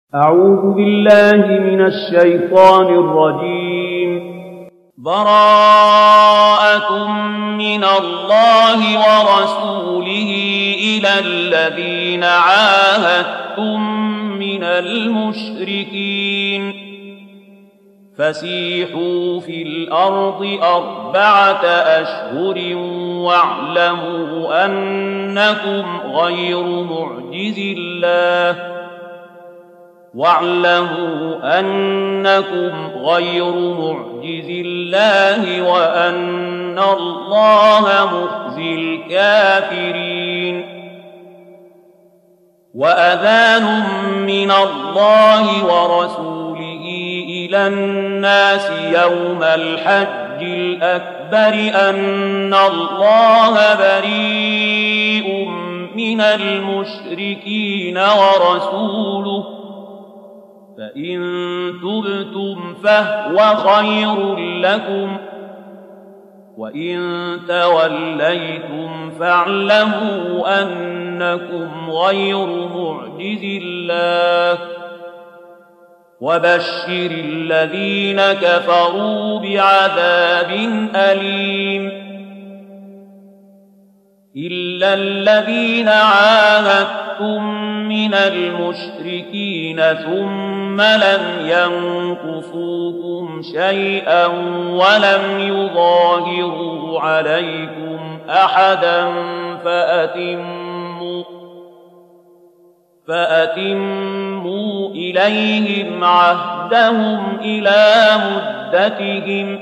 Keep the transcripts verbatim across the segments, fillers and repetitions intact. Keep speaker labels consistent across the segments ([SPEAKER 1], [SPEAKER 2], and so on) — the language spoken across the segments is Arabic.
[SPEAKER 1] أعوذ بالله من الشيطان الرجيم.
[SPEAKER 2] براءة من الله ورسوله إلى الذين عاهدتم من المشركين فسيحوا في الأرض أربعة أشهر واعلموا أنكم غير معجز الله واعلموا أنكم غير معجز الله وأن الله مخزي الكافرين. وأذان من الله ورسوله إلى الناس يوم الحج الأكبر أن الله بريء من المشركين ورسوله فإن تبتم فهو خير لكم وإن توليتم فاعلموا أنكم غير معجز الله وبشر الذين كفروا بعذاب أليم. إلا الذين عاهدتم من المشركين ثم لم ينقصوكم شيئا ولم يظاهروا عليكم أحدا فأتموا, فأتموا إليهم عهدهم إلى مدتهم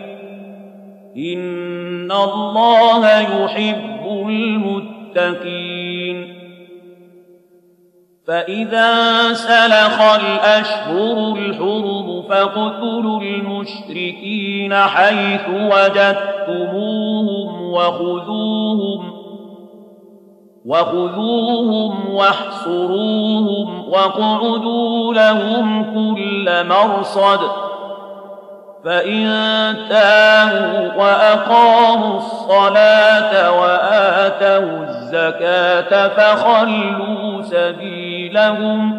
[SPEAKER 2] إن الله يحب المتقين. فإذا سلخ الأشهر الحرم فاقتلوا المشركين حيث وجدتموهم وخذوهم وخذوهم واحصروهم واقعدوا لهم كل مرصد فإن تابوا وأقاموا الصلاة وآتوا الزكاة فخلوا سبيلهم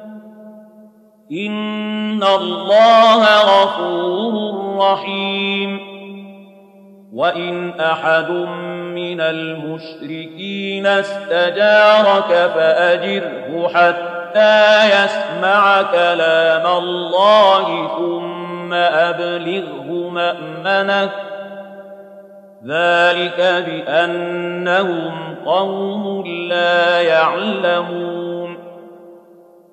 [SPEAKER 2] إن الله غفور رحيم. وإن أحد من المشركين استجارك فأجره حتى يسمع كلام الله ثم أبلغه مأمنه ذلك بأنهم قوم لا يعلمون.